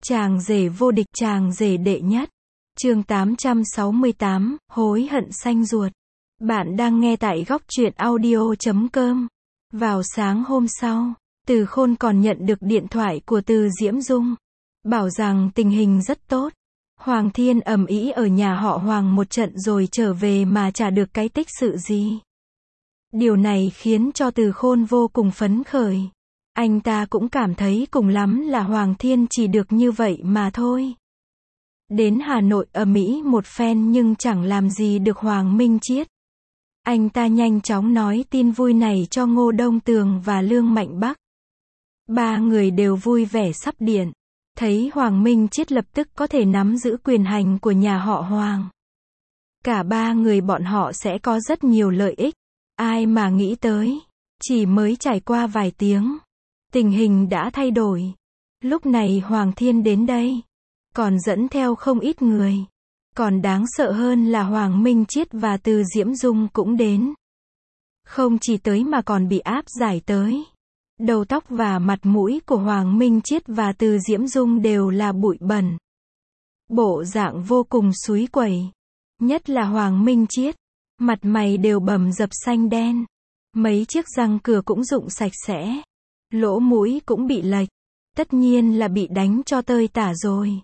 Chàng rể vô địch, chàng rể đệ nhất. Chương 868, hối hận xanh ruột. Bạn đang nghe tại góc truyện audio.com. Vào sáng hôm sau, Từ Khôn còn nhận được điện thoại của Từ Diễm Dung. Bảo rằng tình hình rất tốt. Hoàng Thiên ầm ĩ ở nhà họ Hoàng một trận rồi trở về mà chả được cái tích sự gì. Điều này khiến cho Từ Khôn vô cùng phấn khởi. Anh ta cũng cảm thấy cùng lắm là Hoàng Thiên chỉ được như vậy mà thôi. Đến Hà Nội ầm ĩ một phen nhưng chẳng làm gì được Hoàng Minh Chiết. Anh ta nhanh chóng nói tin vui này cho Ngô Đông Tường và Lương Mạnh Bắc. Ba người đều vui vẻ sắp điện. Thấy Hoàng Minh Chiết lập tức có thể nắm giữ quyền hành của nhà họ Hoàng. Cả ba người bọn họ sẽ có rất nhiều lợi ích. Ai mà nghĩ tới. Chỉ mới trải qua vài tiếng. Tình hình đã thay đổi. Lúc này Hoàng Thiên đến đây. Còn dẫn theo không ít người. Còn đáng sợ hơn là Hoàng Minh Chiết và Từ Diễm Dung cũng đến. Không chỉ tới mà còn bị áp giải tới. Đầu tóc và mặt mũi của Hoàng Minh Chiết và Từ Diễm Dung đều là bụi bẩn. Bộ dạng vô cùng xúi quẩy. Nhất là Hoàng Minh Chiết. Mặt mày đều bầm dập xanh đen. Mấy chiếc răng cửa cũng rụng sạch sẽ. Lỗ mũi cũng bị lệch. Tất nhiên là bị đánh cho tơi tả rồi.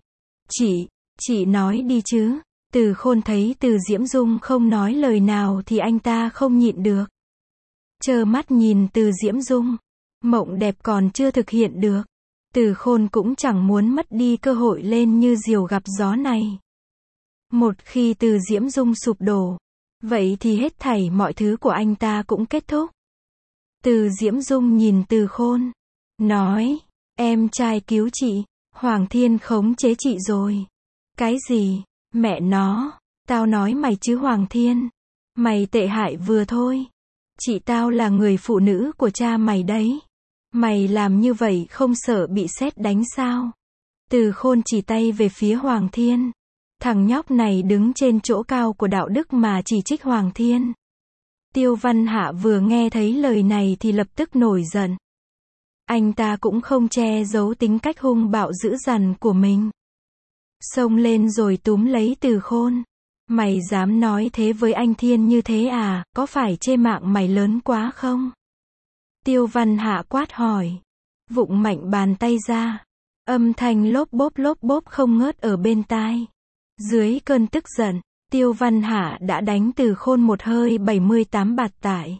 Chị nói đi chứ. Từ Khôn thấy Từ Diễm Dung không nói lời nào thì anh ta không nhịn được. Trơ mắt nhìn Từ Diễm Dung. Mộng đẹp còn chưa thực hiện được. Từ Khôn cũng chẳng muốn mất đi cơ hội lên như diều gặp gió này. Một khi Từ Diễm Dung sụp đổ, vậy thì hết thảy mọi thứ của anh ta cũng kết thúc. Từ Diễm Dung nhìn Từ Khôn. Nói, em trai cứu chị. Hoàng Thiên khống chế chị rồi. Cái gì? Mẹ nó. Tao nói mày chứ Hoàng Thiên. Mày tệ hại vừa thôi. Chị tao là người phụ nữ của cha mày đấy. Mày làm như vậy không sợ bị sét đánh sao? Từ Khôn chỉ tay về phía Hoàng Thiên. Thằng nhóc này đứng trên chỗ cao của đạo đức mà chỉ trích Hoàng Thiên. Tiêu Văn Hạ vừa nghe thấy lời này thì lập tức nổi giận. Anh ta cũng không che giấu tính cách hung bạo dữ dằn của mình. Xông lên rồi túm lấy Từ Khôn. Mày dám nói thế với anh Thiên như thế à, có phải chê mạng mày lớn quá không? Tiêu Văn Hạ quát hỏi. Vụng mạnh bàn tay ra. Âm thanh lốp bốp không ngớt ở bên tai. Dưới cơn tức giận, Tiêu Văn Hạ đã đánh Từ Khôn một hơi 78 bạt tải.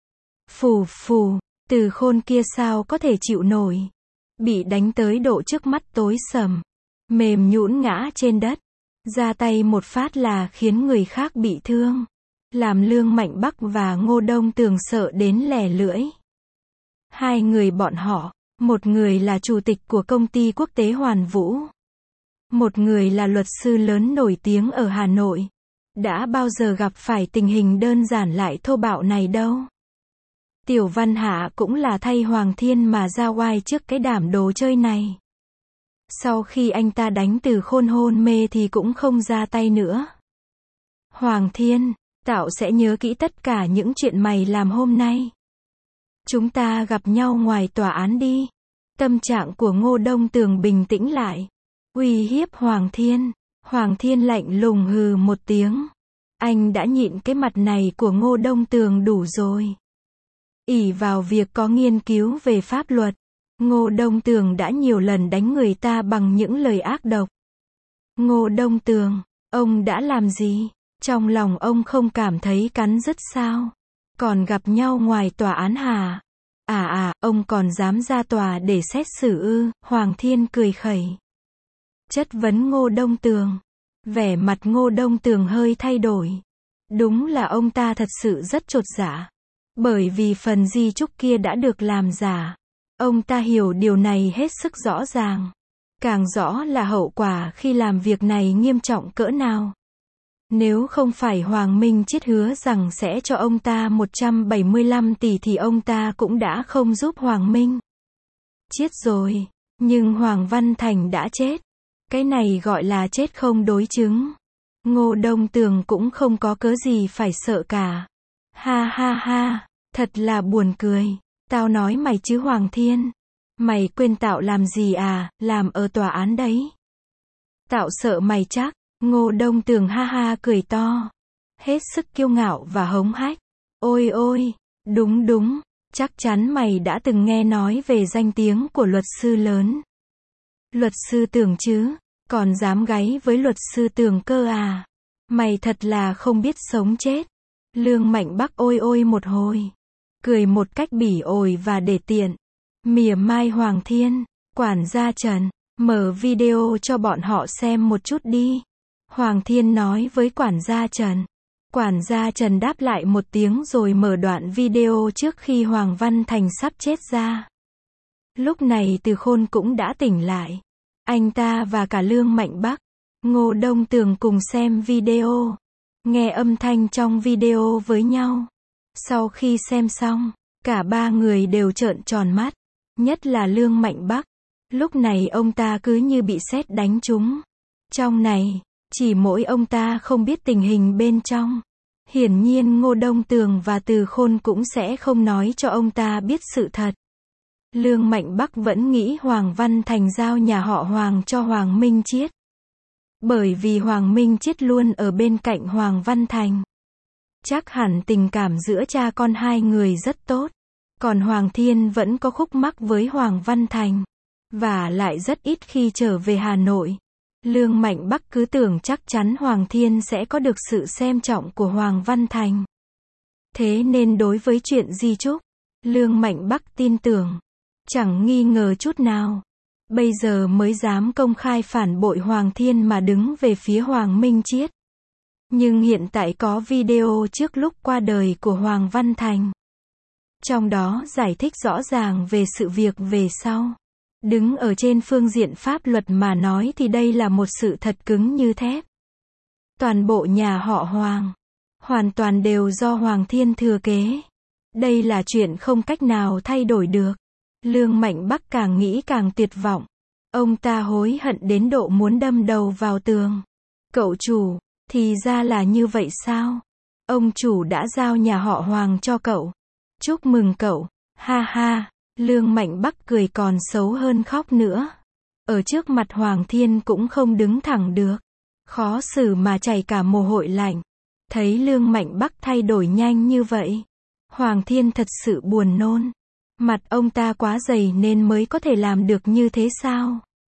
Phù phù, Từ Khôn kia sao có thể chịu nổi. Bị đánh tới độ trước mắt tối sầm. Mềm nhũn ngã trên đất. Ra tay một phát là khiến người khác bị thương. Làm Lương Mạnh Bắc và Ngô Đông Tường sợ đến lè lưỡi. Hai người bọn họ, một người là chủ tịch của công ty quốc tế Hoàn Vũ. Một người là luật sư lớn nổi tiếng ở Hà Nội. Đã bao giờ gặp phải tình hình đơn giản lại thô bạo này đâu. Tiểu Văn Hạ cũng là thay Hoàng Thiên mà ra oai trước cái đám đồ chơi này. Sau khi anh ta đánh Từ Khôn hôn mê thì cũng không ra tay nữa. Hoàng Thiên, tao sẽ nhớ kỹ tất cả những chuyện mày làm hôm nay. Chúng ta gặp nhau ngoài tòa án đi. Tâm trạng của Ngô Đông Tường bình tĩnh lại. Uy hiếp Hoàng Thiên. Hoàng Thiên lạnh lùng hừ một tiếng. Anh đã nhịn cái mặt này của Ngô Đông Tường đủ rồi. Ỷ vào việc có nghiên cứu về pháp luật, Ngô Đông Tường đã nhiều lần đánh người ta bằng những lời ác độc. Ngô Đông Tường, ông đã làm gì? Trong lòng ông không cảm thấy cắn rứt sao? Còn gặp nhau ngoài tòa án hả? Ông còn dám ra tòa để xét xử ư? Hoàng Thiên cười khẩy. Chất vấn Ngô Đông Tường. Vẻ mặt Ngô Đông Tường hơi thay đổi. Đúng là ông ta thật sự rất chột dạ. Bởi vì phần di chúc kia đã được làm giả. Ông ta hiểu điều này hết sức rõ ràng. Càng rõ là hậu quả khi làm việc này nghiêm trọng cỡ nào. Nếu không phải Hoàng Minh Chiết hứa rằng sẽ cho ông ta 175 tỷ thì ông ta cũng đã không giúp Hoàng Minh Chiết rồi. Nhưng Hoàng Văn Thành đã chết. Cái này gọi là chết không đối chứng. Ngô Đông Tường cũng không có cớ gì phải sợ cả. Ha ha ha, thật là buồn cười. Tao nói mày chứ Hoàng Thiên. Mày quên Tạo làm gì à, làm ở tòa án đấy. Tạo sợ mày chắc, Ngô Đông Tường ha ha cười to. Hết sức kiêu ngạo và hống hách. Ôi ôi, đúng đúng, chắc chắn mày đã từng nghe nói về danh tiếng của luật sư lớn. Luật sư Tường chứ, còn dám gáy với luật sư Tường cơ à. Mày thật là không biết sống chết. Lương Mạnh Bắc ôi ôi một hồi. Cười một cách bỉ ổi và để tiện. Mỉa mai Hoàng Thiên, quản gia Trần, mở video cho bọn họ xem một chút đi. Hoàng Thiên nói với quản gia Trần. Quản gia Trần đáp lại một tiếng rồi mở đoạn video trước khi Hoàng Văn Thành sắp chết ra. Lúc này Từ Khôn cũng đã tỉnh lại. Anh ta và cả Lương Mạnh Bắc, Ngô Đông Tường cùng xem video. Nghe âm thanh trong video với nhau. Sau khi xem xong, cả ba người đều trợn tròn mắt. Nhất là Lương Mạnh Bắc. Lúc này ông ta cứ như bị sét đánh trúng. Trong này, chỉ mỗi ông ta không biết tình hình bên trong. Hiển nhiên Ngô Đông Tường và Từ Khôn cũng sẽ không nói cho ông ta biết sự thật. Lương Mạnh Bắc vẫn nghĩ Hoàng Văn Thành giao nhà họ Hoàng cho Hoàng Minh Chiết. Bởi vì Hoàng Minh Chiết luôn ở bên cạnh Hoàng Văn Thành. Chắc hẳn tình cảm giữa cha con hai người rất tốt. Còn Hoàng Thiên vẫn có khúc mắc với Hoàng Văn Thành. Và lại rất ít khi trở về Hà Nội. Lương Mạnh Bắc cứ tưởng chắc chắn Hoàng Thiên sẽ có được sự xem trọng của Hoàng Văn Thành. Thế nên đối với chuyện di chúc, Lương Mạnh Bắc tin tưởng. Chẳng nghi ngờ chút nào. Bây giờ mới dám công khai phản bội Hoàng Thiên mà đứng về phía Hoàng Minh Chiết. Nhưng hiện tại có video trước lúc qua đời của Hoàng Văn Thành. Trong đó giải thích rõ ràng về sự việc về sau. Đứng ở trên phương diện pháp luật mà nói thì đây là một sự thật cứng như thép. Toàn bộ nhà họ Hoàng, hoàn toàn đều do Hoàng Thiên thừa kế. Đây là chuyện không cách nào thay đổi được. Lương Mạnh Bắc càng nghĩ càng tuyệt vọng. Ông ta hối hận đến độ muốn đâm đầu vào tường. Cậu chủ, thì ra là như vậy sao? Ông chủ đã giao nhà họ Hoàng cho cậu. Chúc mừng cậu, ha ha. Lương Mạnh Bắc cười còn xấu hơn khóc nữa. Ở trước mặt Hoàng Thiên cũng không đứng thẳng được. Khó xử mà chảy cả mồ hôi lạnh. Thấy Lương Mạnh Bắc thay đổi nhanh như vậy. Hoàng Thiên thật sự buồn nôn. Mặt ông ta quá dày nên mới có thể làm được như thế sao?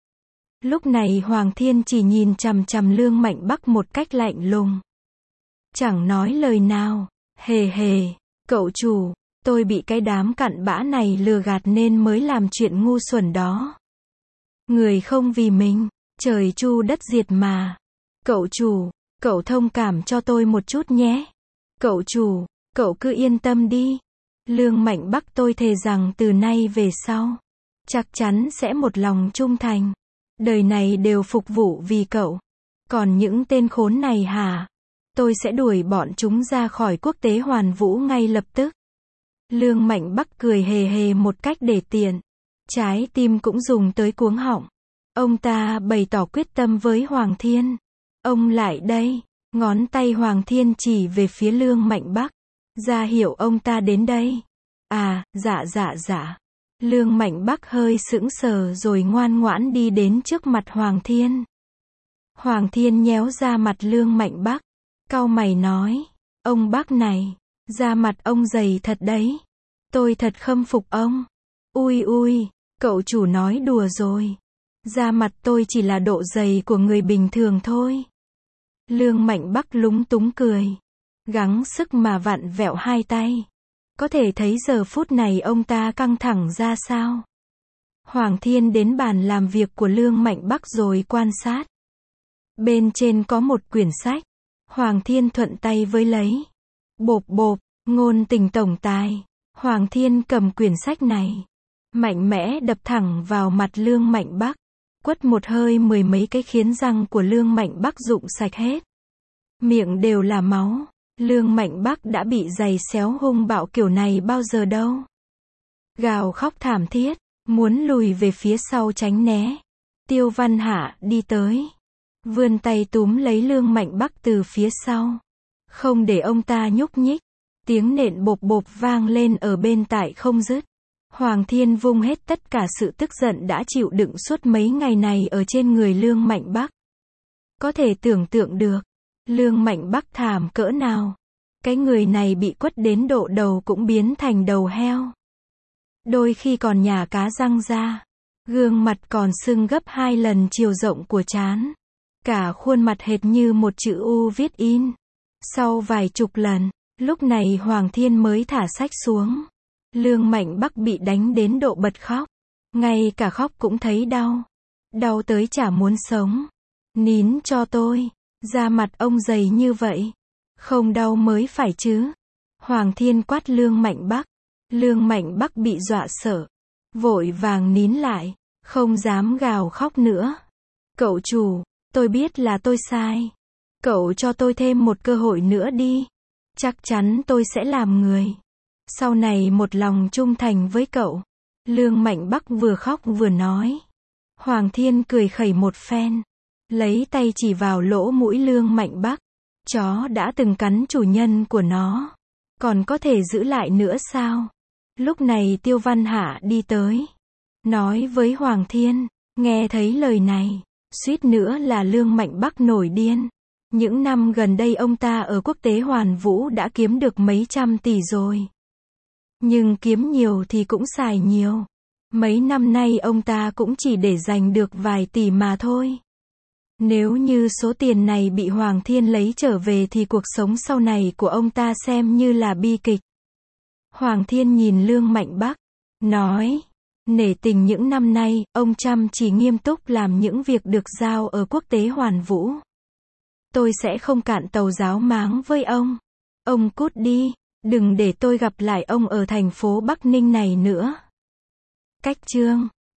Lúc này Hoàng Thiên chỉ nhìn chằm chằm Lương Mạnh Bắc một cách lạnh lùng. Chẳng nói lời nào. Hề hề, cậu chủ. Tôi bị cái đám cặn bã này lừa gạt nên mới làm chuyện ngu xuẩn đó. Người không vì mình, trời chu đất diệt mà. Cậu chủ, cậu thông cảm cho tôi một chút nhé. Cậu chủ, cậu cứ yên tâm đi. Lương Mạnh Bắc tôi thề rằng từ nay về sau, chắc chắn sẽ một lòng trung thành. Đời này đều phục vụ vì cậu. Còn những tên khốn này hả? Tôi sẽ đuổi bọn chúng ra khỏi quốc tế Hoàn Vũ ngay lập tức. Lương Mạnh Bắc cười hề hề một cách để tiện. Trái tim cũng dùng tới cuống họng. Ông ta bày tỏ quyết tâm với Hoàng Thiên. Ông lại đây. Ngón tay Hoàng Thiên chỉ về phía Lương Mạnh Bắc. Ra hiệu ông ta đến đây. À, dạ. Lương Mạnh Bắc hơi sững sờ rồi ngoan ngoãn đi đến trước mặt Hoàng Thiên. Hoàng Thiên nhéo ra mặt Lương Mạnh Bắc. Cau mày nói. Ông Bắc này. Da mặt ông dày thật đấy. Tôi thật khâm phục ông. Ui, cậu chủ nói đùa rồi. Da mặt tôi chỉ là độ dày của người bình thường thôi. Lương Mạnh Bắc lúng túng cười. Gắng sức mà vặn vẹo hai tay. Có thể thấy giờ phút này ông ta căng thẳng ra sao. Hoàng Thiên đến bàn làm việc của Lương Mạnh Bắc rồi quan sát. Bên trên có một quyển sách. Hoàng Thiên thuận tay với lấy. Bộp bộp, ngôn tình tổng tài. Hoàng Thiên cầm quyển sách này. Mạnh mẽ đập thẳng vào mặt Lương Mạnh Bắc. Quất một hơi mười mấy cái khiến răng của Lương Mạnh Bắc rụng sạch hết. Miệng đều là máu. Lương Mạnh Bắc đã bị giày xéo hung bạo kiểu này bao giờ đâu. Gào khóc thảm thiết. Muốn lùi về phía sau tránh né. Tiêu Văn Hạ đi tới. Vươn tay túm lấy Lương Mạnh Bắc từ phía sau. Không để ông ta nhúc nhích. Tiếng nện bộp bộp vang lên ở bên tai không dứt. Hoàng Thiên vung hết tất cả sự tức giận đã chịu đựng suốt mấy ngày này ở trên người Lương Mạnh Bắc. Có thể tưởng tượng được, Lương Mạnh Bắc thảm cỡ nào. Cái người này bị quất đến độ đầu cũng biến thành đầu heo. Đôi khi còn nhả cá răng ra. Gương mặt còn sưng gấp 2 lần chiều rộng của trán. Cả khuôn mặt hệt như một chữ U viết in. Sau vài chục lần, lúc này Hoàng Thiên mới thả sách xuống. Lương Mạnh Bắc bị đánh đến độ bật khóc. Ngay cả khóc cũng thấy đau. Đau tới chả muốn sống. Nín cho tôi. Da mặt ông dày như vậy. Không đau mới phải chứ. Hoàng Thiên quát Lương Mạnh Bắc. Lương Mạnh Bắc bị dọa sợ. Vội vàng nín lại. Không dám gào khóc nữa. Cậu chủ, tôi biết là tôi sai. Cậu cho tôi thêm một cơ hội nữa đi. Chắc chắn tôi sẽ làm người. Sau này một lòng trung thành với cậu. Lương Mạnh Bắc vừa khóc vừa nói. Hoàng Thiên cười khẩy một phen. Lấy tay chỉ vào lỗ mũi Lương Mạnh Bắc. Chó đã từng cắn chủ nhân của nó. Còn có thể giữ lại nữa sao? Lúc này Tiêu Văn Hạ đi tới. Nói với Hoàng Thiên. Nghe thấy lời này. Suýt nữa là Lương Mạnh Bắc nổi điên. Những năm gần đây ông ta ở quốc tế Hoàn Vũ đã kiếm được mấy trăm tỷ rồi. Nhưng kiếm nhiều thì cũng xài nhiều. Mấy năm nay ông ta cũng chỉ để dành được vài tỷ mà thôi. Nếu như số tiền này bị Hoàng Thiên lấy trở về thì cuộc sống sau này của ông ta xem như là bi kịch. Hoàng Thiên nhìn Lương Mạnh Bắc, nói, nể tình những năm nay, ông chăm chỉ nghiêm túc làm những việc được giao ở quốc tế Hoàn Vũ. Tôi sẽ không cạn tàu giáo máng với ông. Ông cút đi, đừng để tôi gặp lại ông ở thành phố Bắc Ninh này nữa. Cách chương